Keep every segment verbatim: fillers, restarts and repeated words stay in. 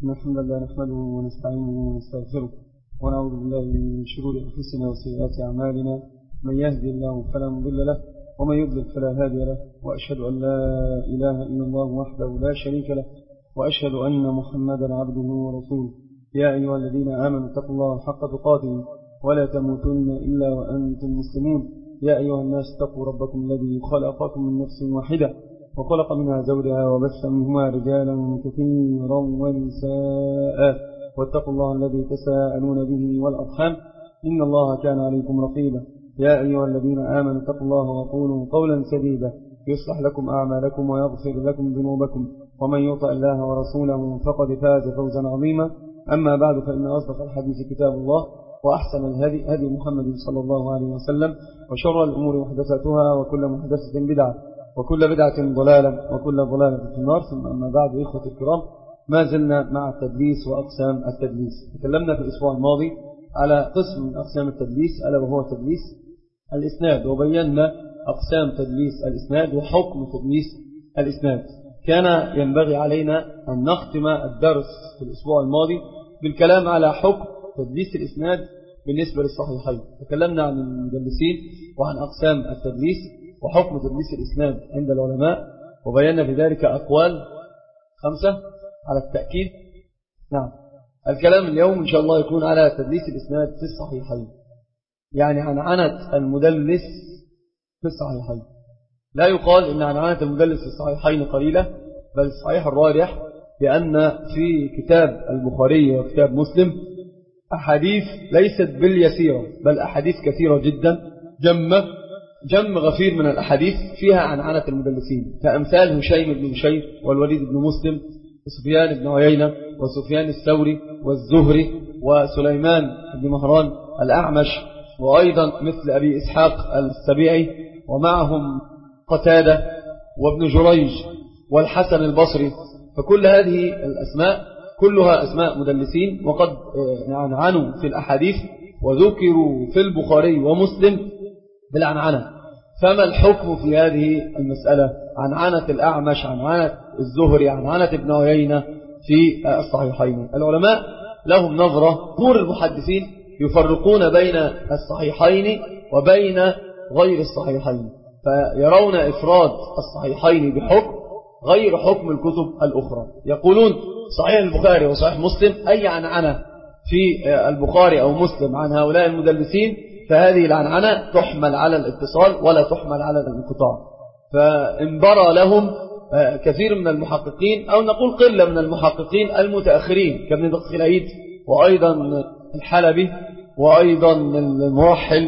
الحمد لله نحمده ونستعينه ونستغفره ونعوذ بالله من شرور أنفسنا وسيئات أعمالنا. من يهدي الله فلا مضل له ومن يضلل فلا هادي له، وأشهد أن لا إله إلا الله وحده لا شريك له، وأشهد أن محمدا عبده ورسوله. يا أيها الذين آمنوا اتقوا الله حق تقاته ولا تموتن إلا وأنتم مسلمون. يا أيها الناس اتقوا ربكم الذي خلقكم من نفس واحدة وخلق منها زوجها وبث منهما رجالا كثيرا ونساء، واتقوا الله الذي تساءلون به والأرحام إن الله كان عليكم رقيبا. يا أيها الذين آمنوا اتقوا الله وقولوا قولا سديدا يصلح لكم أعمالكم ويغفر لكم ذنوبكم، ومن يطع الله ورسوله فقد فاز فوزا عظيما. أما بعد، فإن أصدق الحديث كتاب الله، وأحسن الهدي هدي محمد صلى الله عليه وسلم، وشر الأمور محدثاتها، وكل محدثة بدعة، وكل بدعة ضلالة، وكل ضلالة في النار. ثم أما بعد، إخوة الكرام، ما زلنا مع التدليس وأقسام التدليس. تكلمنا في الأسبوع الماضي على قسم من أقسام التدليس ألا وهو تدليس الإسناد، وبينا أقسام تدليس الإسناد وحكم تدليس الإسناد. كان ينبغي علينا أن نختم الدرس في الأسبوع الماضي بالكلام على حكم تدليس الإسناد بالنسبة للصحيحين. تكلمنا عن المدلسين وعن أقسام التدليس وحكم تدليس الإسناد عند العلماء، وبينا في ذلك أقوال خمسة على التأكيد. نعم، الكلام اليوم إن شاء الله يكون على تدليس الإسناد في الصحيحين، يعني عن عنعنة المدلس في الصحيحين. لا يقال إن عن عنعنة المدلس في الصحيحين قليلة، بل الصحيح الراجح بأن في كتاب البخاري وكتاب مسلم أحاديث ليست باليسيرة، بل أحاديث كثيرة جدا، جمة جم غفير من الأحاديث فيها عن عنعنة المدلسين، كأمثال هشيم بن بشير والوليد بن مسلم وسفيان بن عيينة وسفيان الثوري والزهري وسليمان بن مهران الأعمش، وأيضا مثل أبي إسحاق السبيعي، ومعهم قتادة وابن جريج والحسن البصري. فكل هذه الأسماء كلها أسماء مدلسين، وقد عنعنوا في الأحاديث وذكروا في البخاري ومسلم بالعنعنة. فما الحكم في هذه المسألة؟ عنعنة الأعمش، عنعنة الزهري، عنعنة ابن عيينة في الصحيحين. العلماء لهم نظرة، نور المحدثين يفرقون بين الصحيحين وبين غير الصحيحين، فيرون إفراد الصحيحين بحكم غير حكم الكتب الأخرى. يقولون صحيح البخاري وصحيح مسلم أي عنعنة في البخاري أو مسلم عن هؤلاء المدلسين، فهذه العنعنة تحمل على الاتصال ولا تحمل على الانقطاع. فانبرى لهم كثير من المحققين، أو نقول قلة من المحققين المتأخرين كابن دقيق العيد وأيضا الحلبي وأيضا الموحل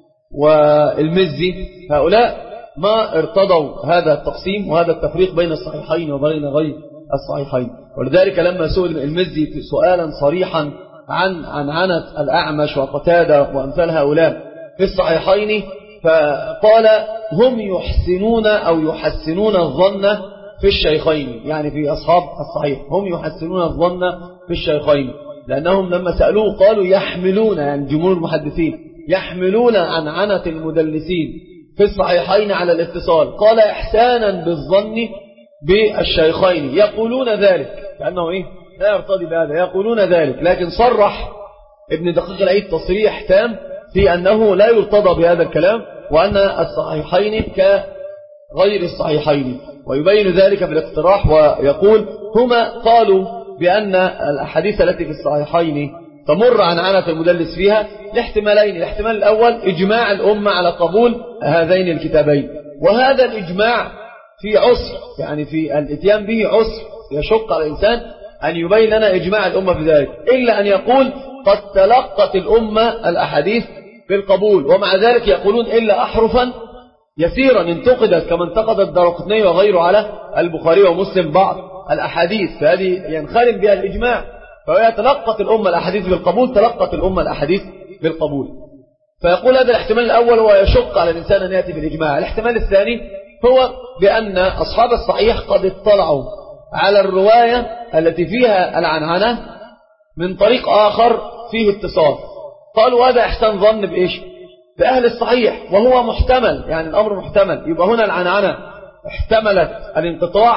والمزي. هؤلاء ما ارتضوا هذا التقسيم وهذا التفريق بين الصحيحين وبين غير الصحيحين. ولذلك لما سئل المزي سؤالا صريحا عن عنعنة الأعمش وقتادة وأمثال هؤلاء في الصحيحين، فقال هم يحسنون أو يحسنون الظن في الشيخين، يعني في أصحاب الصحيح هم يحسنون الظن في الشيخين، لأنهم لما سألوه قالوا يحملون، يعني جمهور المحدثين يحملون عنعنة المدلسين في الصحيحين على الاتصال. قال إحسانا بالظن بالشيخين، يقولون ذلك كأنه إيه لا يرتضي بهذا، يقولون ذلك، لكن صرح ابن دقيق العيد تصريح تام في أنه لا يرتضى بهذا الكلام، وأن الصحيحين كغير الصحيحين، ويبين ذلك بالاقتراح ويقول هما قالوا بأن الأحاديث التي في الصحيحين تمر عن عنعنة المدلس فيها لاحتمالين. الاحتمال الأول إجماع الأمة على قبول هذين الكتابين، وهذا الإجماع في عسر، يعني في الاتيان به عسر، يشق على الإنسان أن يبين لنا إجماع الأمة في ذلك، إلا أن يقول قد تلقت الأمة الأحاديث بالقبول، ومع ذلك يقولون إلا أحرفا يسيرا انتقدت كما انتقد الدارقطني وغيره على البخاري ومسلم بعض الأحاديث، فهذه ينخرم بها الإجماع. فهي تلقت الأمة الأحاديث بالقبول، تلقت الأمة الأحاديث بالقبول. فيقول هذا الاحتمال الأول هو يشق على الإنسان أن يأتي بالإجماع. الاحتمال الثاني هو بأن أصحاب الصحيح قد اطلعوا على الرواية التي فيها العنعنة من طريق آخر فيه اتصال، قالوا هذا إحسان ظن بإيش؟ بأهل الصحيح، وهو محتمل، يعني الأمر محتمل. يبقى هنا العنعنة احتملت الانقطاع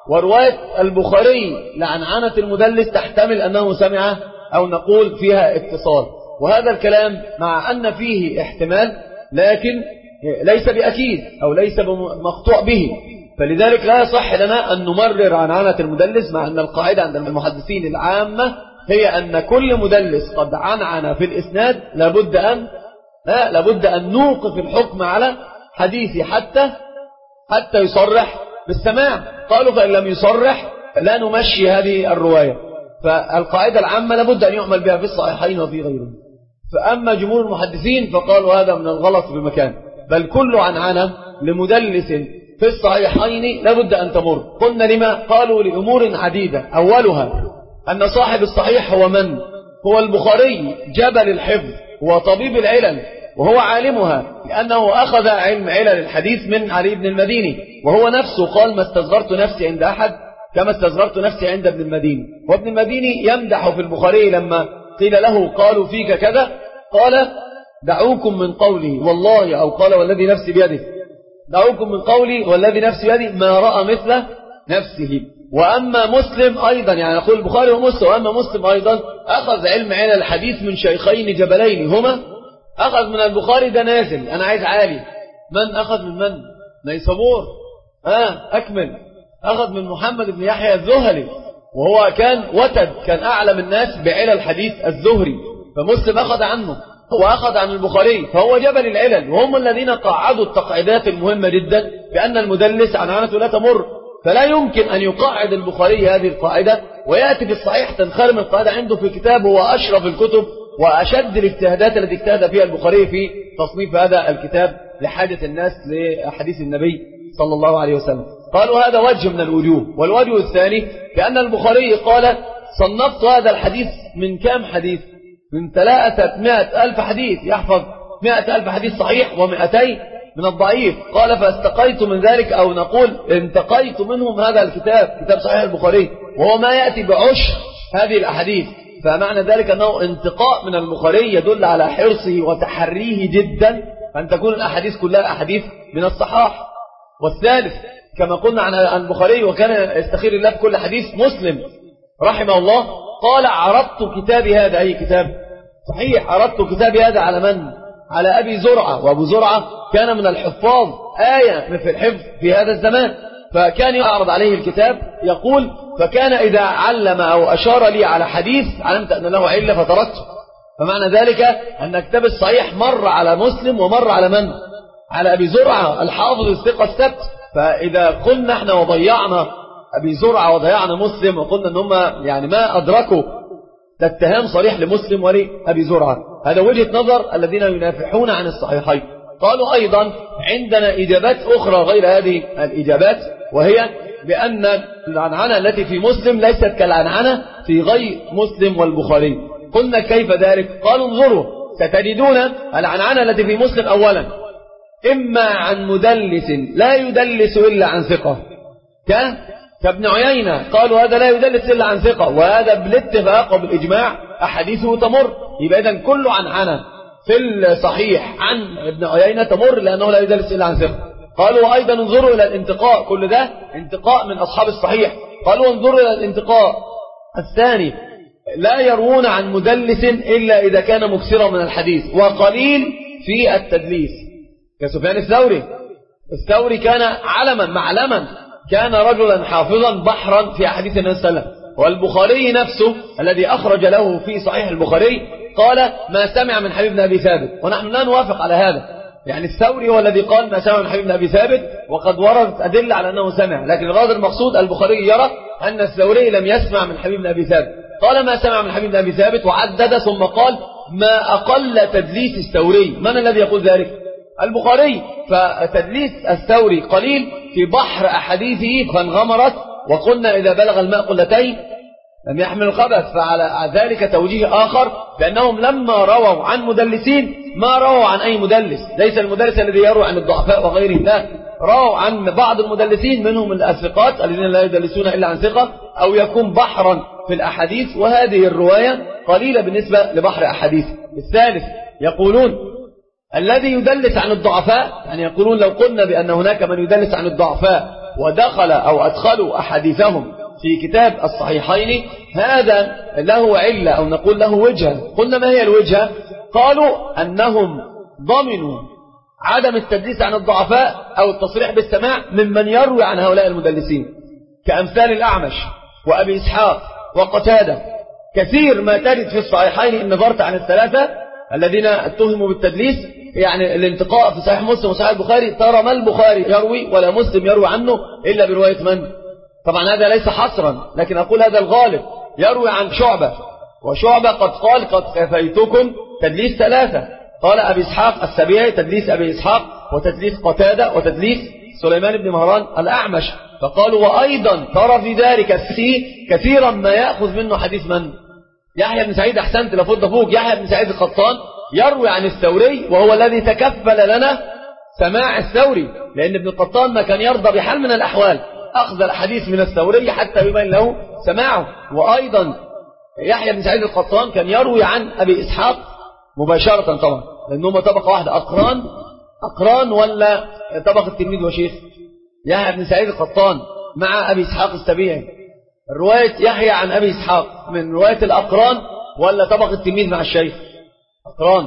ورواية البخاري لعنعنة المدلس تحتمل أنه سمع أو نقول فيها اتصال، وهذا الكلام مع أن فيه احتمال لكن ليس بأكيد أو ليس مقطوع به، فلذلك لا يصح لنا أن نمرر عنعنة المدلس، مع أن القاعدة عند المحدثين العامة هي أن كل مدلس قد عنعن في الإسناد لابد أن لا لابد أن نوقف الحكم على حديثي حتى حتى يصرح بالسماع. قالوا فإن لم يصرح لا نمشي هذه الرواية، فالقاعدة العامة لابد أن يعمل بها في الصحيحين وفي غيرهم. فأما جمهور المحدثين فقالوا هذا من الغلط بمكان، بل كل عنعنة لمدلس في الصحيحين لابد أن تمر. قلنا لما؟ قالوا لأمور عديدة، أولها أن صاحب الصحيح هو من؟ هو البخاري جبل الحفظ وطبيب العلل، وهو عالمها لأنه أخذ علم علل الحديث من علي بن المديني، وهو نفسه قال ما استصغرت نفسي عند أحد كما استصغرت نفسي عند ابن المديني. وابن المديني يمدح في البخاري لما قيل له قالوا فيك كذا قال دعوكم من قولي والله، أو قال والذي نفسي بيده، دعوكم من قولي والذي نفسي بيده ما رأى مثل نفسه. وأما مسلم أيضا، يعني نقول البخاري ومسلم، وأما مسلم أيضا أخذ علم علل الحديث من شيخين جبلين هما، أخذ من البخاري ده نازل أنا عايز عالي، من أخذ من من؟ نيسابور، آه أكمل، أخذ من محمد بن يحيى الزهري، وهو كان وتد، كان أعلم الناس بعلل الحديث الزهري، فمسلم أخذ عنه، هو أخذ عن البخاري، فهو جبل العلل، وهم الذين قاعدوا التقعيدات المهمة جدا بأن المدلس عنعنته لا تمر. فلا يمكن أن يقاعد البخاري هذه القاعدة ويأتي في الصحيح تنخرم القاعدة عنده في كتابه وأشرف الكتب وأشد الاجتهادات التي اجتهد فيها البخاري في تصنيف هذا الكتاب لحاجة الناس لحديث النبي صلى الله عليه وسلم. قالوا هذا وجه من الوجوه. والوجه الثاني كأن البخاري قال صنفت هذا الحديث من كام حديث؟ من ثلاثمائة ألف حديث، يحفظ مائة ألف حديث صحيح ومئتين من الضعيف. قال فاستقيت من ذلك، أو نقول انتقيت منهم هذا الكتاب، كتاب صحيح البخاري، وهو ما يأتي بعشر هذه الأحاديث. فمعنى ذلك أنه انتقاء من البخاري يدل على حرصه وتحريه جدا أن تكون الأحاديث كلها أحاديث من الصحاح. والثالث كما قلنا عن البخاري وكان يستخير الله بكل حديث، مسلم رحمه الله قال عرضت كتابي هذا، أي كتاب صحيح، عرضت كتابي هذا على من؟ على أبي زرعة، وأبو زرعة كان من الحفاظ آية في الحفظ في هذا الزمان، فكان يعرض عليه الكتاب يقول فكان إذا علم أو أشار لي على حديث علمت أن له علة فتركته. فمعنى ذلك أن كتاب الصحيح مر على مسلم ومر على من؟ على أبي زرعة الحافظ الثقة السبت. فإذا قلنا احنا وضيعنا أبي زرعة وضيعنا مسلم وقلنا أن هم يعني ما أدركوا الاتهام صريح لمسلم ولأبي زرعة، هذا وجهة نظر الذين ينافحون عن الصحيحين. قالوا أيضا عندنا إجابات أخرى غير هذه الإجابات، وهي بأن العنعنة التي في مسلم ليست كالعنعنة في غير مسلم والبخاري. قلنا كيف ذلك؟ قالوا انظروا ستجدون العنعنة التي في مسلم أولا إما عن مدلس لا يدلس إلا عن ثقة كابن عيينة، قالوا هذا لا يدلس إلا عن ثقة، وهذا بالاتفاق وبالإجماع أحاديثه تمر. يبقى إذن كل عنعنة في الصحيح عن ابن عيينة تمر لأنه لا يدلس إلا عن ثقة. قالوا أيضا انظروا إلى الانتقاء، كل ده انتقاء من أصحاب الصحيح. قالوا انظروا إلى الانتقاء الثاني لا يروون عن مدلس إلا إذا كان مكثرا من الحديث وقليل في التدليس، كسفيان الثوري. الثوري كان علما معلما، كان رجلا حافظا بحرا في أحاديث النبي صلى الله عليه وسلم. والبخاري نفسه الذي أخرج له في صحيح البخاري قال ما سمع من حبيب بن أبي ثابت، ونحن لا نوافق على هذا. يعني الثوري هو الذي قال ما سمع من حبيب بن أبي ثابت، وقد وردت أدلة على أنه سمع، لكن الغرض المقصود البخاري يرى أن الثوري لم يسمع من حبيب بن أبي ثابت. قال ما سمع من حبيب بن أبي ثابت وعدد، ثم قال ما أقل تدليس الثوري. من الذي يقول ذلك؟ البخاري. فتدليس الثوري قليل في بحر أحاديثه فانغمرت، وقلنا إذا بلغ الماء قلتين لم يحمل الخبث. فعلى ذلك توجيه آخر بأنهم لما رووا عن مدلسين ما رووا عن أي مدلس، ليس المدلس الذي يروي عن الضعفاء وغيره، لا، رووا عن بعض المدلسين منهم الثقات الذين لا يدلسون إلا عن ثقة، أو يكون بحرا في الأحاديث، وهذه الرواية قليلة بالنسبة لبحر أحاديث. الثالث يقولون الذي يدلس عن الضعفاء، يعني يقولون لو قلنا بأن هناك من يدلس عن الضعفاء ودخل أو أدخلوا أحاديثهم في كتاب الصحيحين هذا له علة أو نقول له وجهة. قلنا ما هي الوجهة؟ قالوا أنهم ضمنوا عدم التدليس عن الضعفاء أو التصريح بالسماع ممن يروي عن هؤلاء المدلسين كأمثال الأعمش وأبي إسحاق وقتادة. كثير ما تجد في الصحيحين إن نظرت عن الثلاثة الذين اتهموا بالتدليس، يعني الانتقاء في صحيح مسلم وصحيح البخاري ترى ما البخاري يروي ولا مسلم يروي عنه إلا برواية من؟ طبعا هذا ليس حصرا، لكن أقول هذا الغالب. يروي عن شعبة، وشعبة قد قال قد كفيتكم تدليس ثلاثة. قال أبي إسحاق السبيعي تدليس أبي إسحاق، وتدليس قتادة، وتدليس سليمان بن مهران الأعمش. فقالوا وأيضا ترى في ذلك السي كثيرا ما يأخذ منه حديث من؟ يحيى بن سعيد. أحسنت لفض فوق. يحيى بن سعيد القطان يروي عن الثوري، وهو الذي تكفل لنا سماع الثوري، لأن ابن القطان ما كان يرضى بحال من الأحوال أخذ الحديث من الثوري حتى يبين له سماعه. وأيضا يحيى بن سعيد القطان كان يروي عن أبي إسحاق مباشرة طبعا، لأنهما طبقة واحدة. أقران أقران ولا طبقة تلميذ وشيخ؟ يحيى بن سعيد القطان مع أبي إسحاق السبيعي، الرواية يحيى عن أبي إسحاق من رواية الأقران ولا طبقة التلميذ مع الشيخ؟ أقران.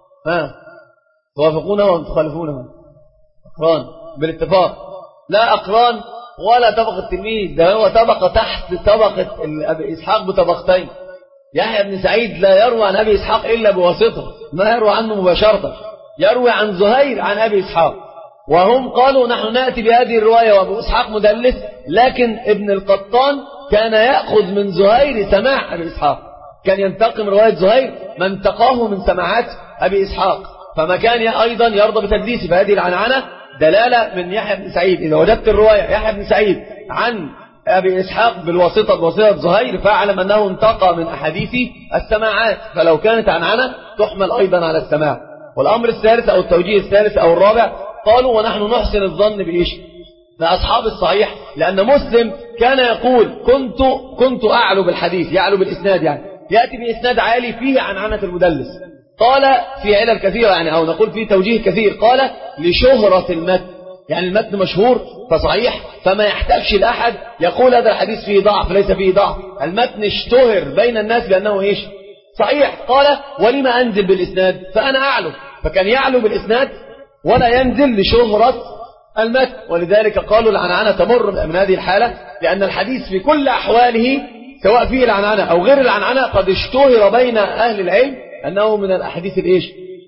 ها توافقونه ولا تخالفونه؟ أقران بالاتفاق. لا أقران ولا طبقة التلميذ، ده هو طبقة تحت طبقة أبي إسحاق بطبقتين. يحيى بن سعيد لا يروي عن أبي إسحاق إلا بواسطة، ما يروي عنه مباشرة. يروي عن زهير عن أبي إسحاق، وهم قالوا نحن نأتي بهذه الرواية وأبو إسحاق مدلس، لكن ابن القطان كان يأخذ من زهير سماع أبي إسحاق، كان ينتقم رواية زهير ما انتقاه من سماعات أبي إسحاق، فما كان أيضا يرضى بتدليسه. فهذه العنعنة دلالة من يحيى بن سعيد. إذا وجدت الرواية يحيى بن سعيد عن أبي إسحاق بالواسطة بواسطة زهير فاعلم أنه انتقى من أحاديث السماعات، فلو كانت عنعنة تحمل أيضا على السماع. والأمر الثالث أو التوجيه الثالث أو الرابع، قالوا ونحن نحسن الظن بإيش؟ بأصحاب الصحيح، لأن مسلم كان يقول كنت كنت أعلو بالحديث، يعلو بالإسناد، يعني يأتي بإسناد عالي فيه عنعنة المدلس. قال في علل كثيرة، يعني أو نقول في توجيه كثير، قال لشهرة المتن، يعني المتن مشهور فصحيح، فما يحتاجش الأحد يقول هذا الحديث فيه ضعف ليس فيه ضعف، المتن اشتهر بين الناس بأنه إيش؟ صحيح. قال ولما أنزل بالإسناد فأنا أعلو، فكان يعلو بالإسناد ولا ينزل لشهرة المتن. ولذلك قالوا العنعنة تمر من هذه الحالة، لأن الحديث في كل أحواله سواء فيه العنعنة أو غير العنعنة قد اشتهر بين أهل العلم أنه من الأحاديث الإيش؟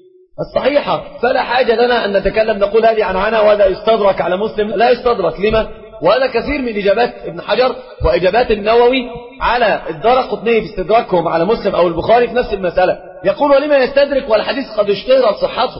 الصحيحة. فلا حاجة لنا أن نتكلم نقول هذه عنعنة وهذا يستدرك على مسلم، لا يستدرك. لما؟ وهذا كثير من إجابات ابن حجر وإجابات النووي على الدارقطني في استدراكهم على مسلم أو البخاري في نفس المسألة، يقول ولما يستدرك والحديث قد اشتهرت صحته.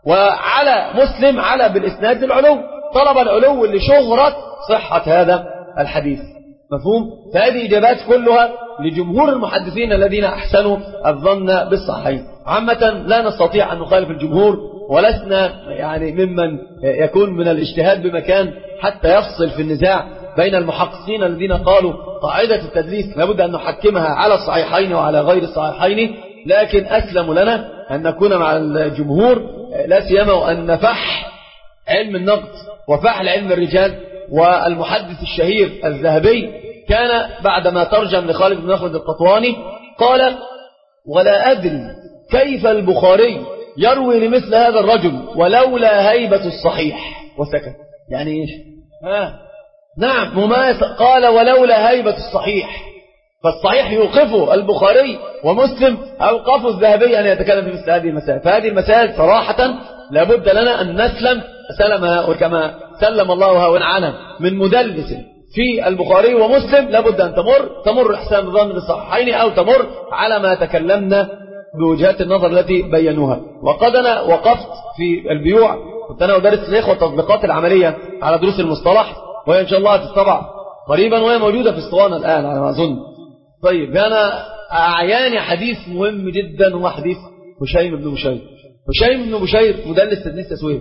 وعلى مسلم على بالإسناد العلو، طلب العلو لشهرة صحة هذا الحديث. مفهوم؟ فهذه إجابات كلها لجمهور المحدثين الذين أحسنوا الظن بالصحيح. عامة لا نستطيع أن نخالف الجمهور، ولسنا يعني ممن يكون من الاجتهاد بمكان حتى يفصل في النزاع بين المحققين الذين قالوا قاعدة التدليس لابد أن نحكمها على الصحيحين وعلى غير الصحيحين، لكن أسلم لنا أن نكون مع الجمهور، لا سيما وأن نفح علم النقد وفحل علم الرجال. والمحدث الشهير الذهبي كان بعدما ترجم لخالد بن مخلد القطواني قال ولا أدري كيف البخاري يروي لمثل هذا الرجل ولولا هيبة الصحيح، وسكت. يعني إيش؟ ها نعم مماثل. قال ولولا هيبة الصحيح، فالصحيح يوقفه البخاري ومسلم أوقفوا الذهبي أن يتكلم في مثل هذه المسائل. فهذه المسائل صراحة لابد لنا أن نسلم سلم كما سلم الله هؤلاء عنه من مدلس في البخاري ومسلم، لابد أن تمر تمر إحسان الظن بالصحيحين أو تمر على ما تكلمنا بوجهات النظر التي بينوها. وقد أنا وقفت في البيوع، كنت أنا أدرس الإخوة التطبيقات العملية على دروس المصطلح، وهي إن شاء الله تتطبع قريبا وهي موجودة في اسطوانة الآن على ما أظن. طيب أنا أعياني حديث مهم جدا هو حديث هشيم بن بشير. هشيم بن بشير مدلس تدليس تسوية،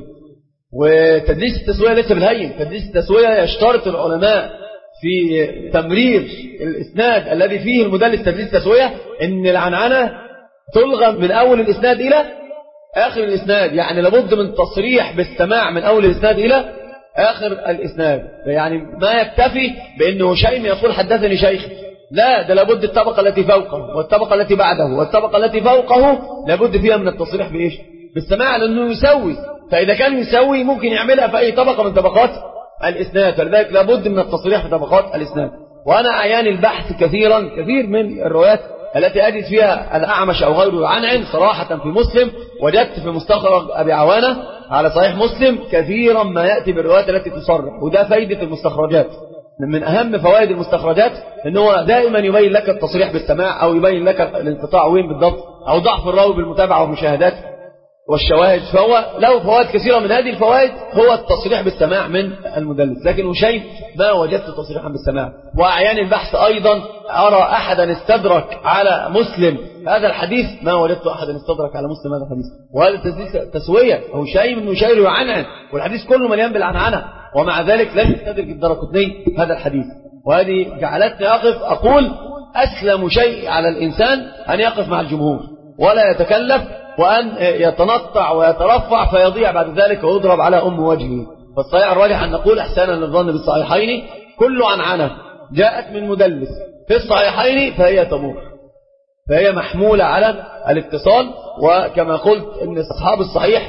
وتدليس التسوية ليس بالهين. تدليس التسوية يشترط العلماء في تمرير الإسناد الذي فيه المدلس تدليس تسوية إن العنعنة تلغى من أول الإسناد إلى آخر الإسناد، يعني لابد من تصريح بالسماع من أول الإسناد إلى آخر الإسناد، يعني ما يكتفي بأنه هشيم يقول حدثني شيخ، لا، ده لابد الطبقة التي فوقه والطبقة التي بعده والطبقة التي فوقه لابد فيها من التصريح بإيش؟ بالسماع، لأنه يسوي، فإذا كان يسوي ممكن يعملها في أي طبقة من طبقات الإسناد، فلذلك لابد من التصريح في طبقات الإسناد. وأنا أعياني البحث كثيرا كثير من الروايات التي أجد فيها الأعمش أو غيره عنعن صراحة في مسلم، وجدت في مستخرج أبي عوانة على صحيح مسلم كثيرا ما يأتي بالروايات التي تصرح، وده فايدة المستخرجات. من أهم فوائد المستخرجات أنه دائما يبين لك التصريح بالسماع، أو يبين لك الانقطاع وين بالضبط، أو ضعف الراوي بالمتابعة والمشاهدات والشواهد. فهو له فوائد كثيرة، من هذه الفوائد هو التصريح بالسماع من المدلس. لكن هشيم ما وجدت تصريحا بالسماع. وأعيان البحث أيضا أرى أحدا استدرك على مسلم هذا الحديث، ما وجدت أحدا استدرك على مسلم هذا الحديث. وهذا تسوية، هشيم بن يشير يعنعن والحديث كله مليان بالعنعنة، ومع ذلك لم يستدرك الدرقطني هذا الحديث. وهذه جعلتني أقف أقول أسلم شيء على الإنسان أن يقف مع الجمهور ولا يتكلف، وأن يتنطع ويترفع فيضيع بعد ذلك ويضرب على أم وجهه. فالصحيح الراجح أن نقول إحسانا للظن بالصحيحين كل عنعنة جاءت من مدلس في الصحيحين فهي تمور، فهي محمولة على الاتصال. وكما قلت إن أصحاب الصحيح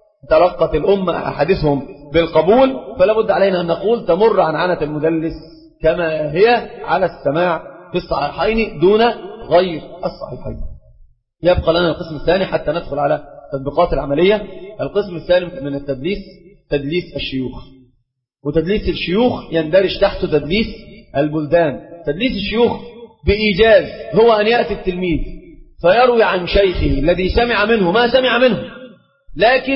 تلقت الأمة أحاديثهم بالقبول، فلا بد علينا أن نقول تمر عنعنة المدلس كما هي على السماع في الصحيحين دون غير الصحيحين. يبقى لنا القسم الثاني حتى ندخل على تطبيقات العملية. القسم الثاني من التدليس تدليس الشيوخ. وتدليس الشيوخ يندرج تحت تدليس البلدان. تدليس الشيوخ بإيجاز هو أن يأتي التلميذ فيروي عن شيخه الذي سمع منه ما سمع منه، لكن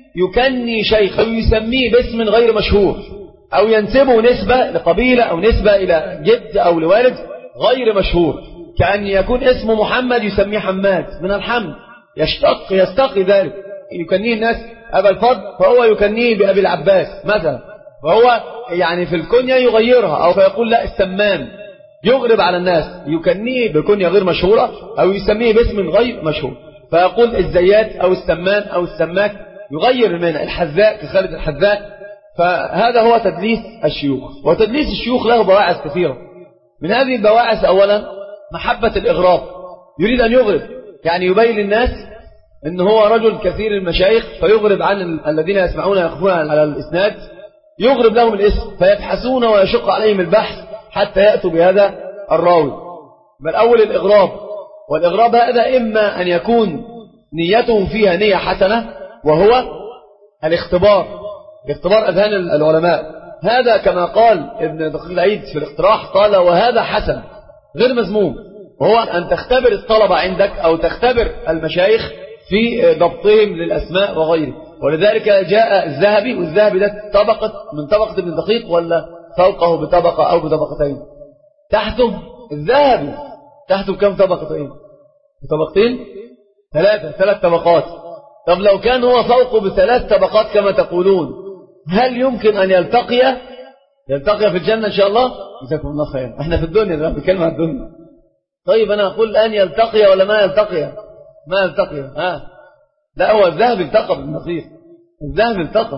يكني شيخه أو يسميه باسم غير مشهور، أو ينسبه نسبة لقبيلة أو نسبة إلى جد أو لوالد غير مشهور، كأن يكون اسمه محمد يسميه حماد من الحمد، يشتق يستقي ذلك، يكنيه الناس أبا الفضل فهو يكنيه بأبي العباس مثلا، فهو يعني في الكنية يغيرها، أو فيقول لا السمان، يغرب على الناس، يكنيه بكنية غير مشهورة أو يسميه باسم غير مشهور، فيقول الزيات أو السمان أو السماك، يغير من الحذاء كخالد الحذاء. فهذا هو تدليس الشيوخ. وتدليس الشيوخ له بواعث كثيرة. من هذه البواعث أولا محبة الإغراب، يريد أن يغرب، يعني يبين للناس أن هو رجل كثير المشايخ، فيغرب عن الذين يسمعون يقفون على الإسناد، يغرب لهم الاسم فيبحثون ويشق عليهم البحث حتى يأتوا بهذا الراوي. بل أول الإغراب، والإغراب هذا إما أن يكون نيته فيها نية حسنة وهو الاختبار، اختبار أذهان العلماء. هذا كما قال ابن دقيق العيد في الاقتراح، قال وهذا حسن غير مذموم، وهو أن تختبر الطلبة عندك أو تختبر المشايخ في ضبطهم للأسماء وغيره. ولذلك جاء الذهبي، والذهبي ده طبقة من طبقة ابن دقيق ولا فوقه بطبقة أو بطبقتين؟ تحته الذهبي تحته كم طبقتين؟ بطبقتين؟ ثلاثة ثلاث طبقات. طب لو كان هو فوقه بثلاث طبقات كما تقولون، هل يمكن أن يلتقي يلتقي في الجنة إن شاء الله؟ جزاكم الله خير. احنا في الدنيا ده بكلمة عن الدنيا. طيب أنا أقول الآن يلتقي ولا ما يلتقي؟ ما يلتقي. ها لا، هو الذهب التقى بالنصير، الذهب التقى،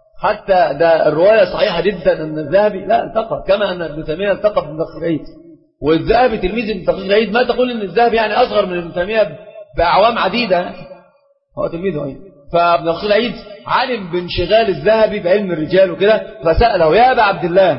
حتى ده الرواية صحيحة جدا أن الذهبي لا التقى، كما أن ابن تيمية التقى بابن دقيق العيد. والذهبي تلميذ ابن دقيق العيد، ما تقول أن الذهبي يعني أصغر من ابن تيمية بأعوام عديدة، هو تلميذه أيه. فابن دقيق العيد علم بانشغال الذهبي بعلم الرجال وكده، فسأله يا أبا عبد الله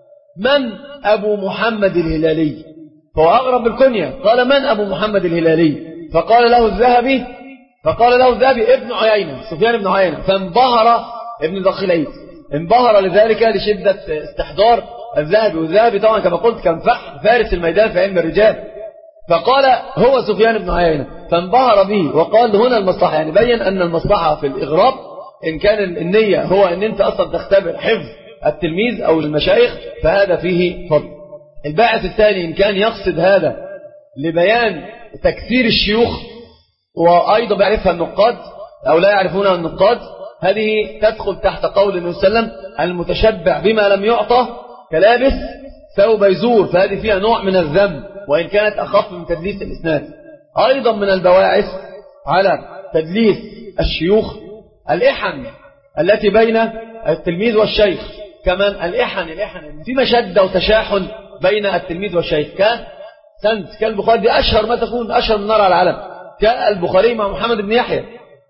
من أبو محمد الهلالي؟ فهو أغرب بالكنية، قال من أبو محمد الهلالي؟ فقال له الذهبي فقال له الذهبي ابن عيينة، سفيان بن عيينة. فانبهر ابن دقيق العيد، انبهر لذلك لشدة استحضار الذهبي، والذهبي طبعا كما قلت كان فارس الميدان في علم الرجال، فقال هو سفيان بن عيينة، فانبهر به وقال هنا المصلحة، يعني بين أن المصلحة في الإغراب إن كان النية هو أن أنت أصلا تختبر حفظ التلميذ أو المشايخ فهذا فيه فضل. الباعث الثاني إن كان يقصد هذا لبيان تكثير الشيوخ، وأيضا بيعرفها النقاد أو لا يعرفونها النقاد، هذه تدخل تحت قول النبي صلى الله عليه وسلم المتشبع بما لم يعطى كلابس ثوب يزور، فهذه فيها نوع من الذم وإن كانت أخف من تدليس الإسناد. أيضا من البواعث على تدليس الشيوخ الإحن التي بين التلميذ والشيخ. كمان الإحن الإحن في مشدة وتشاحن بين التلميذ والشيخ. كان سند كالبخاري دي أشهر ما تكون، أشهر من نار على العالم. كالبخاري مع محمد بن يحيى،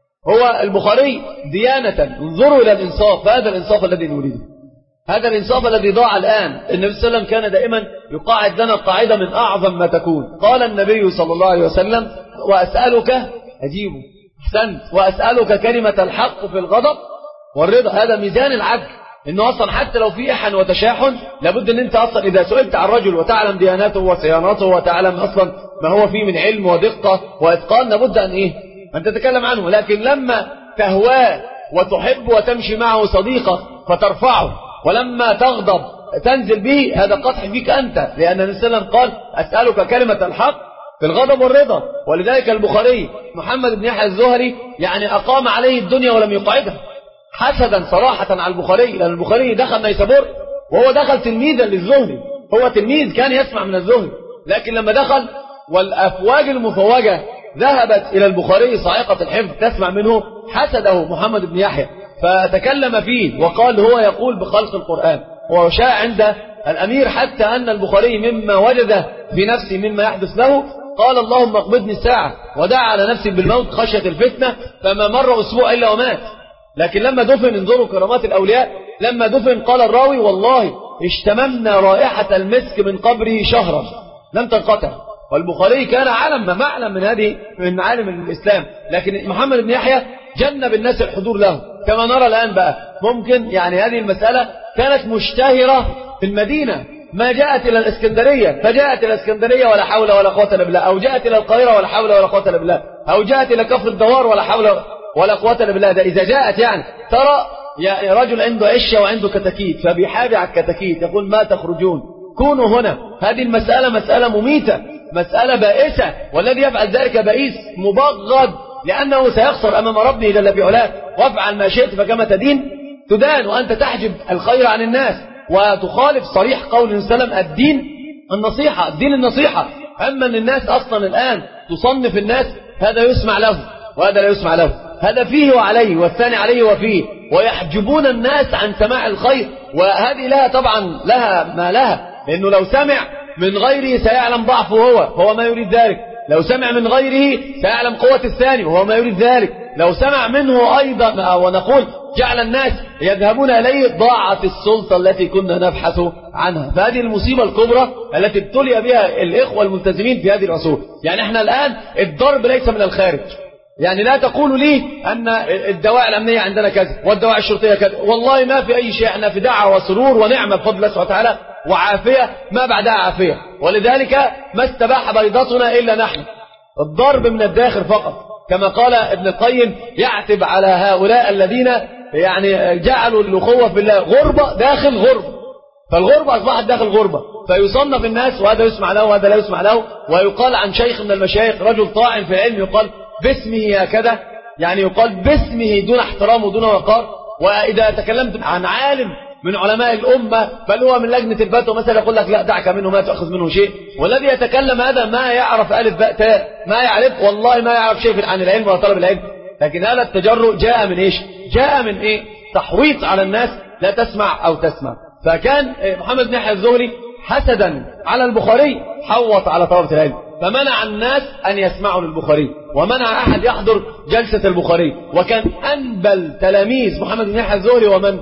هو البخاري ديانة. انظروا إلى الإنصاف، هذا الإنصاف الذي نريده، هذا الإنصاف الذي ضاع الآن. النبي صلى الله عليه وسلم كان دائما يقاعد لنا القاعدة من أعظم ما تكون. قال النبي صلى الله عليه وسلم: وأسألك أجيبه أحسنت وأسألك كلمة الحق في الغضب والرضا. هذا ميزان العدل، إنه أصلا حتى لو في إحن وتشاحن لابد أن أنت أصلا إذا سئلت عن رجل وتعلم ديانته وصيانته وتعلم أصلا ما هو فيه من علم ودقة وإتقان، لابد أن إيه أن تتكلم عنه. لكن لما تهواه وتحب وتمشي معه صديقة فترفعه، ولما تغضب تنزل به، هذا قطع فيك أنت، لأن النبي صلى الله عليه وسلم قال: أسألك كلمة الحق في الغضب والرضا. ولذلك البخاري محمد بن يحيى الزهري يعني أقام عليه الدنيا ولم يقعدها حسدا صراحة على البخاري، لأن البخاري دخل نيسابور وهو دخل تلميذا للزهري، هو تلميذ كان يسمع من الزهري، لكن لما دخل والأفواج المفوجة ذهبت إلى البخاري صاعقة الحفظ تسمع منه، حسده محمد بن يحيى فتكلم فيه وقال: هو يقول بخلق القرآن. وشاع عند الأمير حتى أن البخاري مما وجد في نفسه مما يحدث له قال: اللهم اقبضني الساعة، ودعا على نفسه بالموت خشية الفتنة، فما مر أسبوع إلا ومات. لكن لما دفن، انظروا كرامات الأولياء، لما دفن قال الراوي: والله اشتممنا رائحة المسك من قبره شهرا لم تنقطع. والبخاري كان علم معلم من هذه من معالم الإسلام، لكن محمد بن يحيى جنب الناس الحضور له كما نرى الآن. بقى ممكن يعني هذه المسألة كانت مشتهرة في المدينة، ما جاءت إلى الإسكندرية، فجاءت إلى الإسكندرية ولا حول ولا قوة إلا بالله، أو جاءت إلى القاهرة ولا حول ولا قوة إلا بالله، أو جاءت إلى كفر الدوار ولا حول ولا قوة إلا بالله. ده إذا جاءت يعني ترى يا رجل عنده عشة وعنده كتاكيت فبيحابي على الكتاكيت يقول: ما تخرجون كونوا هنا. هذه المسألة مسألة مميتة، مسألة بائسة، والذي يفعل ذلك بئيس مبغض، لأنه سيخسر أمام ربه جل في علاه. وافعل ما شئت فكما تدين تدان، وأنت تحجب الخير عن الناس وتخالف صريح قول النبي صلى الله عليه وسلم: الدين النصيحة، الدين النصيحة. أما أن الناس أصلا الآن تصنف الناس، هذا يسمع له وهذا لا يسمع له، هذا فيه وعليه والثاني عليه وفيه، ويحجبون الناس عن سماع الخير. وهذه لها طبعا لها ما لها، لأنه لو سمع من غيره سيعلم ضعفه هو فهو ما يريد ذلك، لو سمع من غيره سيعلم قوة الثاني وهو ما يريد ذلك، لو سمع منه أيضا ونقول جعل الناس يذهبون إليه، ضاعت السلطة التي كنا نبحث عنها. فهذه المصيبة الكبرى التي ابتلي بها الإخوة الملتزمين في هذه العصور. يعني احنا الآن الضرب ليس من الخارج، يعني لا تقولوا لي أن الدواعي الأمنية عندنا كذا والدواعي الشرطية كذا، والله ما في أي شيء، احنا في دعوة وسرور ونعمة بفضل الله سبحانه وتعالى وعافية ما بعدها عافية، ولذلك ما استباح بيضتنا إلا نحن. الضرب من الداخل فقط، كما قال ابن القيم: يعتب على هؤلاء الذين يعني جعلوا الأخوة في الله غربة داخل غربة، فالغربة أصبحت داخل غربة، فيصنف الناس وهذا يسمع له وهذا لا يسمع له. ويقال عن شيخ من المشايخ رجل طاعن في العلم يقال باسمه هكذا، يعني يقال باسمه دون احترام ودون وقار. وإذا تكلمت عن عالم من علماء الأمة بل هو من لجنة الفتوى مثلا يقول لك: لا دعك منه ما تأخذ منه شيء. والذي يتكلم هذا ما يعرف ألف باء تاء، ما يعرف والله ما يعرف شيء عن العلم ولا طلب العلم. لكن هذا التجرؤ جاء من إيش؟ جاء من إيه؟ تحويط على الناس لا تسمع أو تسمع. فكان محمد بن يحيى الزهري حسدا على البخاري حوط على طلبة العلم، فمنع الناس أن يسمعوا للبخاري، ومنع أحد يحضر جلسة البخاري. وكان أنبل تلاميذ محمد بن يحيى الزهري ومن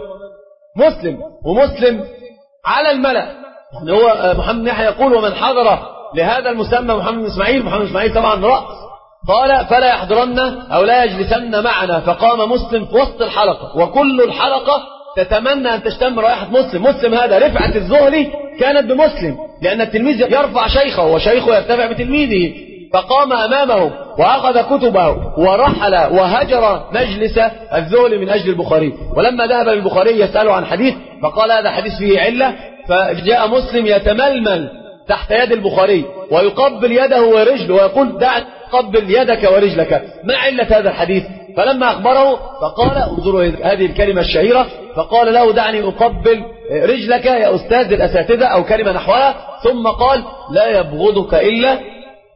مسلم، ومسلم على الملأ. يعني هو محمد بن يحيى يقول: ومن حضر لهذا المسمى محمد بن إسماعيل، محمد بن إسماعيل طبعا رأس، قال: فلا يحضرن أو لا يجلسن معنا. فقام مسلم في وسط الحلقة، وكل الحلقة تتمنى أن تشتم رائحة مسلم. مسلم هذا رفعة الزهري كانت بمسلم، لأن التلميذ يرفع شيخه وشيخه يرتفع بتلميذه. فقام أمامه وأخذ كتبه ورحل وهجر مجلس الزهري من أجل البخاري. ولما ذهب للبخاري يسأله عن حديث فقال: هذا حديث فيه علة. فجاء مسلم يتململ تحت يد البخاري ويقبل يده ورجله ويقول: دع قبل يدك ورجلك، ما علة هذا الحديث؟ فلما أخبره فقال: انظروا هذه الكلمة الشهيرة، فقال له: دعني أقبل رجلك يا أستاذ الأساتذة، أو كلمة نحوها. ثم قال: لا يبغضك إلا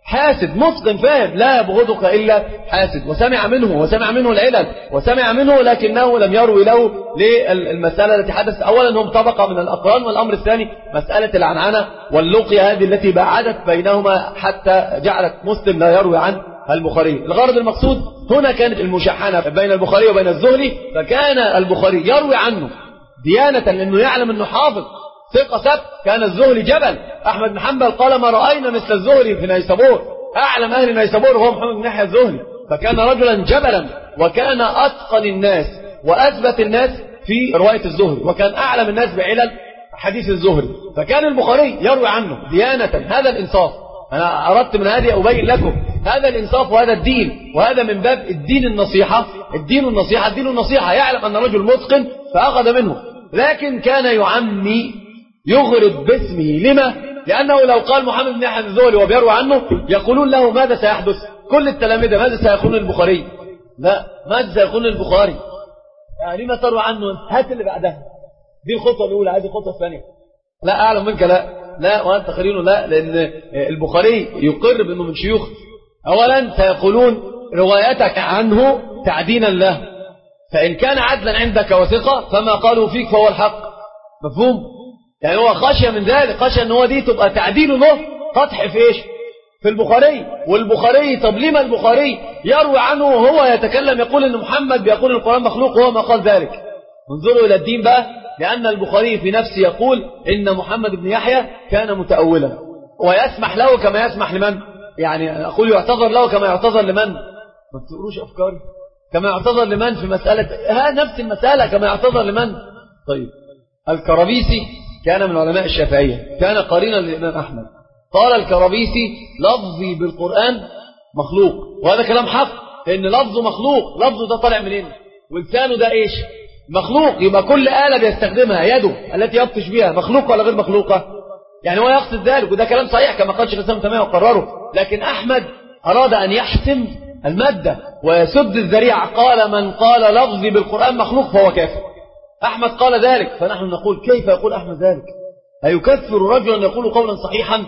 حاسد متقن فاهم لا يبغضك إلا حاسد، وسمع منه وسمع منه العلل وسمع منه، لكنه لم يروي له للمسألة التي حدث. أولا هم طبقة من الأقران، والأمر الثاني مسألة العنعنة واللقية هذه التي بعدت بينهما حتى جعلت مسلم لا يروي عن البخاري. الغرض المقصود هنا كانت المشاحنة بين البخاري وبين الزهري، فكان البخاري يروي عنه ديانة لأنه يعلم أنه حافظ ثقة ثبت. كان الزهري جبل. أحمد بن حنبل قال ما رأينا مثل الزهري في نيسابور، أعلم أهل نيسابور هو محمد بن يحيى الزهري. فكان رجلا جبلا، وكان أتقن الناس وأثبت الناس في رواية الزهري، وكان أعلم الناس بعلل حديث الزهري. فكان البخاري يروي عنه ديانة. هذا الإنصاف. أنا أردت من هذه أبين لكم هذا الإنصاف وهذا الدين، وهذا من باب الدين النصيحة. الدين النصيحة الدين النصيحة يعلم أن رجل متقن فأخذ منه، لكن كان يعمي يغرد باسمه. لما؟ لأنه لو قال محمد بن يحيى الزهري وبيروي عنه يقولون له ماذا سيحدث؟ كل التلاميذ ماذا سيقول البخاري؟ لا، ماذا سيقول البخاري؟ يعني لما تروي عنه؟ هات اللي بعدها، دي الخطوة الأولى، عايز الخطوة الثانية. لا أعلم منك، لا لا وأنت خرينه، لا، لأن البخاري يقر بأنه من شيوخ. أولا سيقولون روايتك عنه تعدينا له، فإن كان عدلا عندك وثقة فما قالوا فيك فهو الحق. مفهوم؟ يعني هو خشية من ذلك، خشية ان هو دي تبقى تعديل له قطح في ايش؟ في البخاري. والبخاري طب لما البخاري يروي عنه وهو يتكلم يقول ان محمد بيقول القرآن مخلوق وهو ما قال ذلك؟ انظروا الى الدين بقى. لان البخاري في نفسه يقول ان محمد بن يحيى كان متأولا، ويسمح له كما يسمح لمن؟ يعني اقول يعتذر له كما يعتذر لمن؟ ما تقولوش افكاري. كما يعتذر لمن في مسألة ها نفس المسألة كما يعتذر لمن؟ طيب الكرابيسي كان من علماء الشافعية، كان قرينا للإمام أحمد. قال الكرابيسي لفظي بالقرآن مخلوق، وهذا كلام حق، لأن لفظه مخلوق. لفظه ده طالع منين؟ ولسانه ده إيش؟ مخلوق. يبقى كل آلة بيستخدمها يده التي يبطش بها مخلوقة ولا غير مخلوقة؟ يعني هو يقصد ذلك، وده كلام صحيح كما قال شيخ الإسلام تيمية وقرره. لكن أحمد أراد أن يحسم المادة ويسد الذريعة، قال من قال لفظي بالقرآن مخلوق فهو كافر. أحمد قال ذلك، فنحن نقول كيف يقول أحمد ذلك؟ أيكفر رجلا يقول قولا صحيحا؟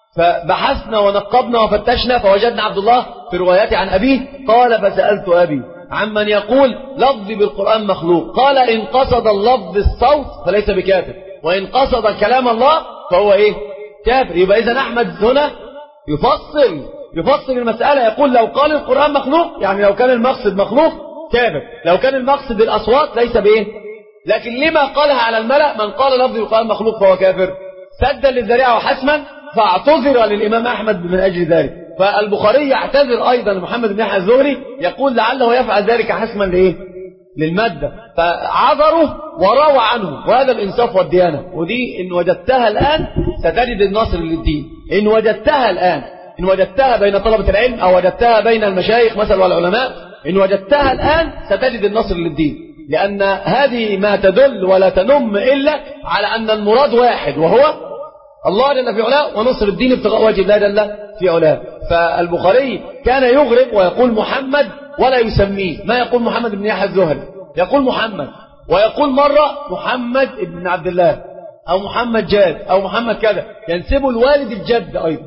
فبحثنا ونقبنا وفتشنا فوجدنا عبد الله في روايته عن أبيه قال فسألت أبي عمن يقول لفظي بالقرآن مخلوق، قال إن قصد اللفظ الصوت فليس بكافر، وإن قصد كلام الله فهو إيه؟ كافر. يبقى إذن أحمد هنا يفصل يفصل المسألة، يقول لو قال القرآن مخلوق يعني لو كان المقصد مخلوق كافر، لو كان المقصد الأصوات ليس بإيه. لكن لما قالها على الملأ من قال لفظ القرآن مخلوق فهو كافر؟ سدا للذريعة وحسما، فاعتذر للإمام أحمد من أجل ذلك. فالبخاري يعتذر أيضا لمحمد بن يحيى الزهري، يقول لعله يفعل ذلك حسما لإيه؟ للمادة. فعذره وروى عنه، وهذا الإنصاف والديانة. ودي إن وجدتها الآن ستجد النصر للدين. إن وجدتها الآن، إن وجدتها بين طلبة العلم أو وجدتها بين المشايخ مثلا والعلماء، إن وجدتها الآن ستجد النصر للدين. لأن هذه ما تدل ولا تنم إلا على أن المراد واحد، وهو الله جل في علاه ونصر الدين ابتغاء وجه الله جل في علاه. فالبخاري كان يغرب ويقول محمد ولا يسميه، ما يقول محمد بن يحيى الزهري، يقول محمد، ويقول مرة محمد بن عبد الله أو محمد جاد أو محمد كذا، ينسبه الوالد الجد أيضا.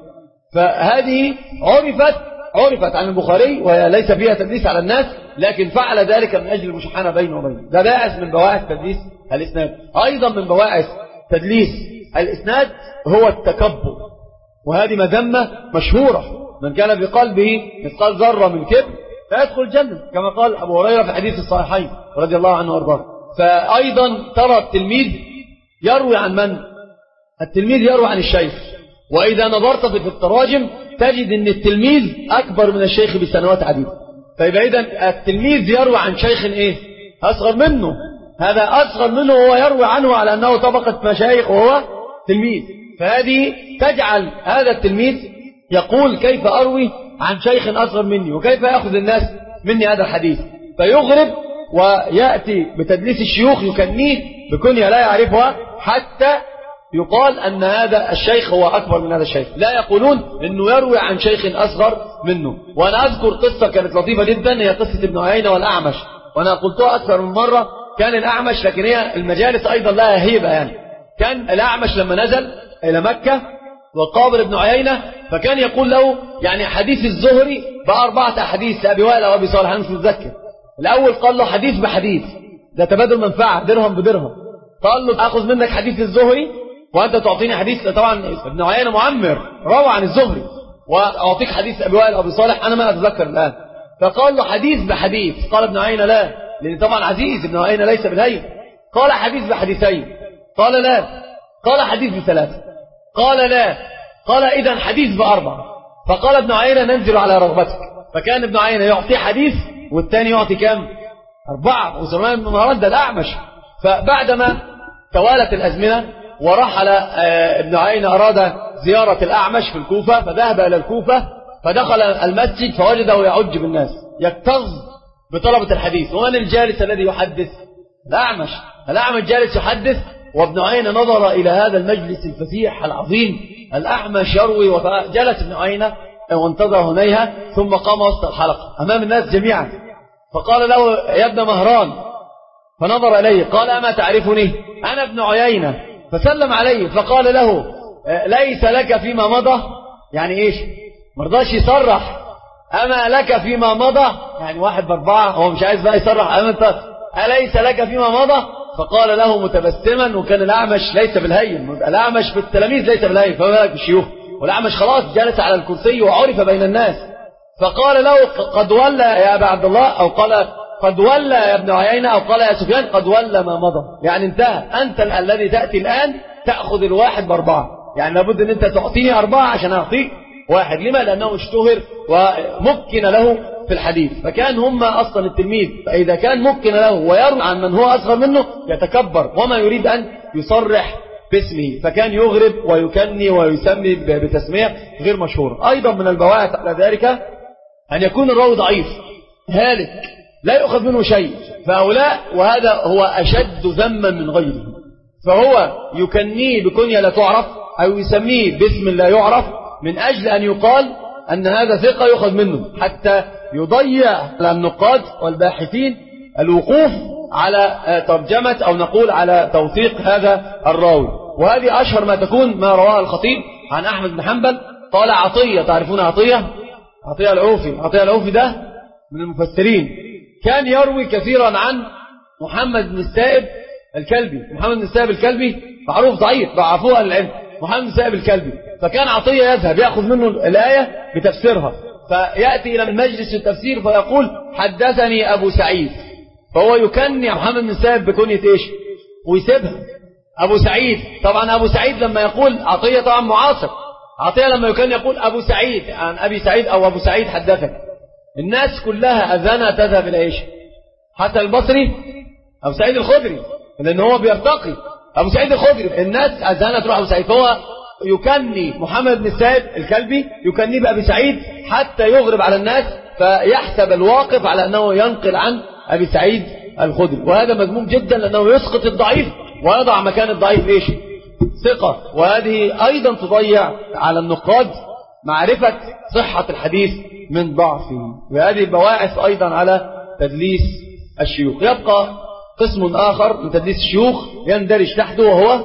فهذه عرفت عرفت عن البخاري وهي ليس فيها تدليس على الناس، لكن فعل ذلك من أجل المشاحنة بينه وبينه. ده باعث من بواعث تدليس الإسناد. أيضا من بواعث تدليس الإسناد هو التكبر، وهذه مذمة مشهورة. من كان في قلبه مثقال ذرة من كبر فيدخل الجنة، كما قال أبو هريرة في حديث الصحيحين رضي الله عنه وارضاه. فأيضا ترى التلميذ يروي عن من؟ التلميذ يروي عن الشيخ. وإذا نظرت في التراجم تجد أن التلميذ أكبر من الشيخ بسنوات عديدة. فيبقى إذن التلميذ يروي عن شيخ إيه؟ أصغر منه، هذا أصغر منه وهو يروي عنه على أنه طبقة مشايخ وهو تلميذ. فهذه تجعل هذا التلميذ يقول كيف أروي عن شيخ أصغر مني، وكيف يأخذ الناس مني هذا الحديث، فيغرب ويأتي بتدليس الشيوخ يكنيه بكنية لا يعرفها، حتى يقال أن هذا الشيخ هو أكبر من هذا الشيخ. لا يقولون أنه يروي عن شيخ أصغر منه. وأنا أذكر قصة كانت لطيفة جدا، هي قصة ابن عيينة والأعمش، وأنا قلتها أكثر من مرة. كان الأعمش، لكن هي المجالس أيضا لها هيبة. يعني كان الأعمش لما نزل إلى مكة وقابل بن عيينة، فكان يقول له يعني حديث الزهري بأربعة أحاديث لأبي وائل أو أبي صالح، أنا مش متذكر. الأول قال له حديث بحديث، ده تبادل منفعة، درهم بدرهم. قال له أخذ منك حديث الزهري وأنت تعطيني حديث. طبعا ابن عيينة معمر روى عن الزهري، وأعطيك حديث أبي وائل أو أبي صالح، أنا ما أتذكر الآن. فقال له حديث بحديث. قال ابن عيينة لا، لأن طبعا عزيز ابن عيينة ليس بالهين. قال حديث بحديثين. قال لا. قال حديث بثلاثة. قال لا. قال إذن حديث بأربعة. فقال ابن عيينة ننزل على رغبتك. فكان ابن عيينة يعطي حديث والثاني يعطي كام؟ أربعة. وسلمان بن مهران ده الأعمش. فبعدما توالت الأزمنة ورحل ابن عيينة أراد زيارة الأعمش في الكوفة، فذهب إلى الكوفة فدخل المسجد فوجده يعج بالناس يكتظ بطلبة الحديث. ومن الجالس الذي يحدث؟ الأعمش. الأعمش جالس يحدث، وابن عيينة نظر إلى هذا المجلس الفسيح العظيم، الأعمش يروي. وجلس ابن عيينة وانتظر هنيها، ثم قام وسط الحلقة أمام الناس جميعا، فقال له يا ابن مهران، فنظر إليه قال أما تعرفني؟ أنا ابن عيينة. فسلم عليه فقال له ليس لك فيما مضى، يعني إيش؟ مرضاش يصرح، أما لك فيما مضى، يعني واحد باربعة، هو مش عايز بقى يصرح، أما أنت أليس لك فيما مضى؟ فقال له متبسما، وكان الأعمش ليس بالهين، الأعمش في التلاميذ ليس بالهين، فما بالك بالشيوخ، والأعمش خلاص جلس على الكرسي وعرف بين الناس. فقال له قد ولى يا أبا عبد الله، أو قال قد ولى يا ابن عيينة، أو قال يا سفيان قد ولى ما مضى، يعني انتهى، أنت الذي تأتي الآن تأخذ الواحد بأربعة، يعني لابد أن أنت تعطيني أربعة عشان أعطيك واحد. لما؟ لأنه اشتهر ومكن له في الحديث. فكان هم أصلا التلميذ، فإذا كان مكن له ويروي عن من هو أصغر منه يتكبر وما يريد أن يصرح باسمه، فكان يغرب ويكني ويسمي بتسمية غير مشهورة. أيضا من البواعث على ذلك أن يكون الراوي ضعيف هالك لا يؤخذ منه شيء، فهؤلاء وهذا هو أشد ذما من غيره، فهو يكنيه بكنية لا تعرف أو يسميه باسم لا يعرف من أجل أن يقال أن هذا ثقة يؤخذ منه، حتى يضيع النقاد والباحثين الوقوف على ترجمة أو نقول على توثيق هذا الراوي. وهذه أشهر ما تكون ما رواه الخطيب عن أحمد بن حنبل. قال عطية، تعرفون عطية؟ عطية العوفي. عطية العوفي ده من المفسرين، كان يروي كثيرا عن محمد بن السائب الكلبي. محمد بن السائب الكلبي معروف ضعيف، ضعفوه أهل العلم، محمد بن السائب الكلبي. فكان عطية يذهب يأخذ منه الآية بتفسيرها، فيأتي إلى مجلس التفسير فيقول حدثني أبو سعيد، فهو يكني محمد بن السائب بكنية إيش ويسيبها أبو سعيد. طبعا أبو سعيد لما يقول عطية طبعا معاصر، عطية لما يكن يقول أبو سعيد عن أبي سعيد أو أبو سعيد حدثك، الناس كلها أذانها تذهب إلى إيش؟ حتى البصري أبو سعيد الخدري، لأن هو بيرتقي أبو سعيد الخدري، الناس أذانها تروح أبو سعيد. فهو يكني محمد بن السائب الكلبي يكني بأبي سعيد حتى يغرب على الناس، فيحسب الواقف على أنه ينقل عن أبي سعيد الخدري. وهذا مذموم جدا، لأنه يسقط الضعيف ويضع مكان الضعيف إيش؟ ثقة. وهذه أيضا تضيع على النقاد معرفة صحة الحديث من ضعفه. وهذه بواعث أيضا على تدليس الشيوخ. يبقى قسم آخر من تدليس الشيوخ يندرج تحته، وهو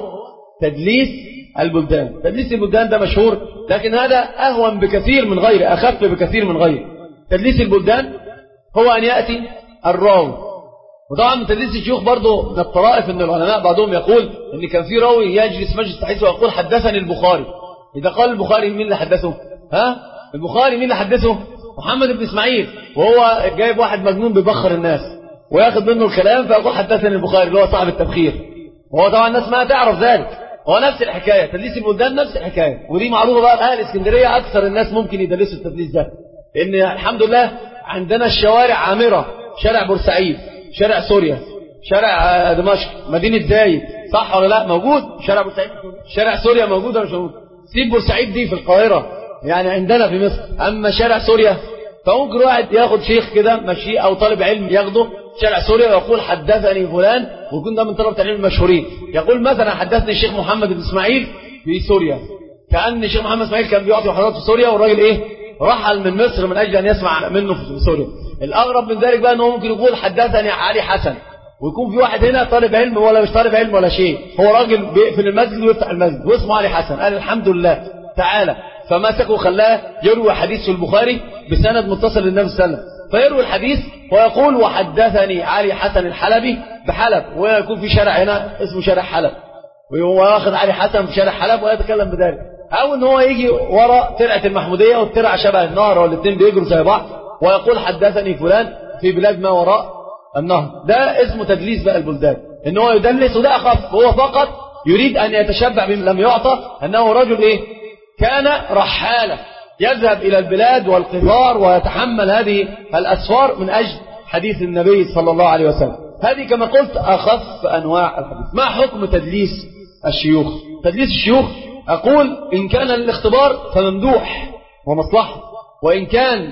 تدليس البلدان. تدليس البلدان ده مشهور، لكن هذا أهون بكثير من غيره، أخف بكثير من غيره. تدليس البلدان هو أن يأتي الراوي، وطبعا من تدليس الشيوخ برضه من الطرائف ان العلماء بعضهم يقول ان كان في راوي يجلس مجلس تحديث ويقول حدثني البخاري. اذا قال البخاري مين اللي حدثه؟ ها البخاري مين اللي حدثه؟ محمد بن اسماعيل، وهو جايب واحد مجنون بيبخر الناس وياخذ منه الكلام فيقول حدثني البخاري اللي هو صاحب التبخير، وهو طبعا الناس ما تعرف ذلك. هو نفس الحكايه، تدليس البلدان نفس الحكايه، ودي معروفه بقى اهل اسكندريه اكثر الناس ممكن يدلسوا التدليس ده، لان الحمد لله عندنا الشوارع عامره، شارع بورسعيد، شارع سوريا، شارع دمشق، مدينة زايد، صح ولا لا؟ موجود شارع بورسعيد، شارع سوريا موجود ولا مش موجود؟ سيب بورسعيد دي في القاهرة يعني عندنا في مصر، أما شارع سوريا فممكن واحد ياخد شيخ كده ماشي أو طالب علم ياخده شارع سوريا ويقول حدثني فلان، ويكون ده من طلبة العلم المشهورين، يقول مثلا حدثني الشيخ محمد بن إسماعيل في سوريا، كأن الشيخ محمد إسماعيل كان بيعطي محاضرات في سوريا والراجل إيه؟ رحل من مصر من أجل أن يسمع منه في سوريا. الأغرب من ذلك بقى أنه ممكن يقول حدثني علي حسن، ويكون في واحد هنا طالب علم ولا مش طالب علم ولا شيء، هو راجل بيقفل المسجد ويفتح المسجد واسمه علي حسن، قال الحمد لله تعالى، فمسكوا خلاه يروي حديث في البخاري بسند متصل للنبي صلى الله عليه وسلم، فيروي الحديث ويقول وحدثني علي حسن الحلبي بحلب، ويكون في شارع هنا اسمه شارع حلب، وياخذ علي حسن في شارع حلب ويتكلم بذلك. او ان هو يجي وراء ترعه المحموديه والترعه شبه النهر والاثنين بيجروا زي بعض ويقول حدثني فلان في بلاد ما وراء النهر. ده اسمه تدليس بقى البلدان، ان هو يدلس، وده اخف، هو فقط يريد ان يتشبع بما لم يعطى، انه رجل ايه كان رحالا يذهب الى البلاد والقطار ويتحمل هذه الاسفار من اجل حديث النبي صلى الله عليه وسلم. هذه كما قلت اخف انواع الحديث. ما حكم تدليس الشيوخ؟ تدليس الشيوخ اقول ان كان للاختبار فممدوح ومصلحه، وان كان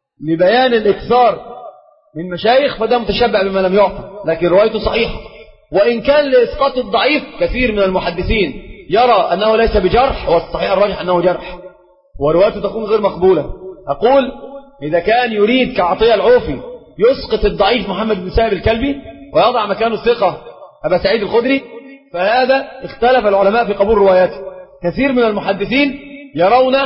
لبيان الاكثار من مشايخ فده متشبع بما لم يعطى، لكن روايته صحيحه. وان كان لاسقاط الضعيف، كثير من المحدثين يرى انه ليس بجرح، والصحيح الراجح انه جرح وروايته تكون غير مقبوله. اقول اذا كان يريد كعطية العوفي يسقط الضعيف محمد بن سائب الكلبي ويضع مكانه الثقة أبا سعيد الخدري، فهذا اختلف العلماء في قبول رواياته. كثير من المحدثين يرون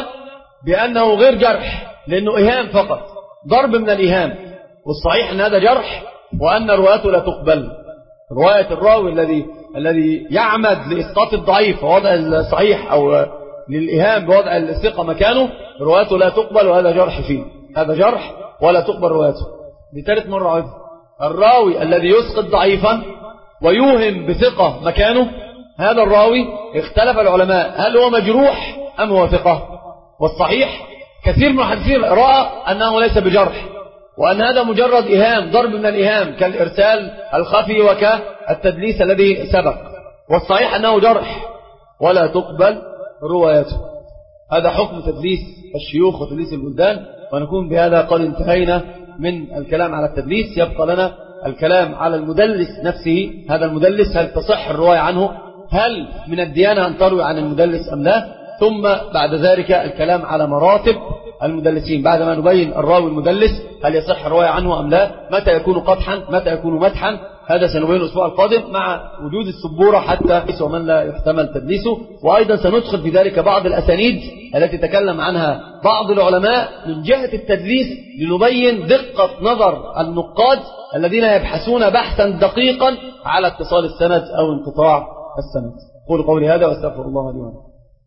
بأنه غير جرح لأنه إهام فقط، ضرب من الإهام، والصحيح أن هذا جرح وأن روايته لا تقبل. رواية الراوي الذي الذي يعمد لإسقاط الضعيف ووضع الصحيح أو للإهام بوضع الثقة مكانه، روايته لا تقبل، وهذا جرح فيه، هذا جرح ولا تقبل روايته. دي ثالث مرة عيد. الراوي الذي يسقط ضعيفا ويوهم بثقة مكانه، هذا الراوي اختلف العلماء هل هو مجروح أم هو ثقة. والصحيح كثير من المحدثين رأى أنه ليس بجرح، وأن هذا مجرد إهام، ضرب من الإهام كالإرسال الخفي وكالتدليس الذي سبق. والصحيح أنه جرح ولا تقبل روايته. هذا حكم تدليس الشيوخ وتدليس البلدان. ونكون بهذا قد انتهينا من الكلام على التدليس. يبقى لنا الكلام على المدلس نفسه. هذا المدلس هل تصح الرواية عنه؟ هل من الديانة أن تروي عن المدلس أم لا؟ ثم بعد ذلك الكلام على مراتب المدلسين بعد ما نبين الراوي المدلس هل يصح الرواية عنه أم لا، متى يكون قدحا، متى يكون مدحا. هذا سنبين الأسبوع القادم مع وجود السبورة حتى ومن لا يحتمل تدليسه. وأيضا سندخل في ذلك بعض الأسانيد التي تكلم عنها بعض العلماء من جهة التدليس، لنبين دقة نظر النقاد الذين يبحثون بحثا دقيقا على اتصال السند أو انقطاع السند. قولوا قولي هذا واستغفر الله لي ولكم.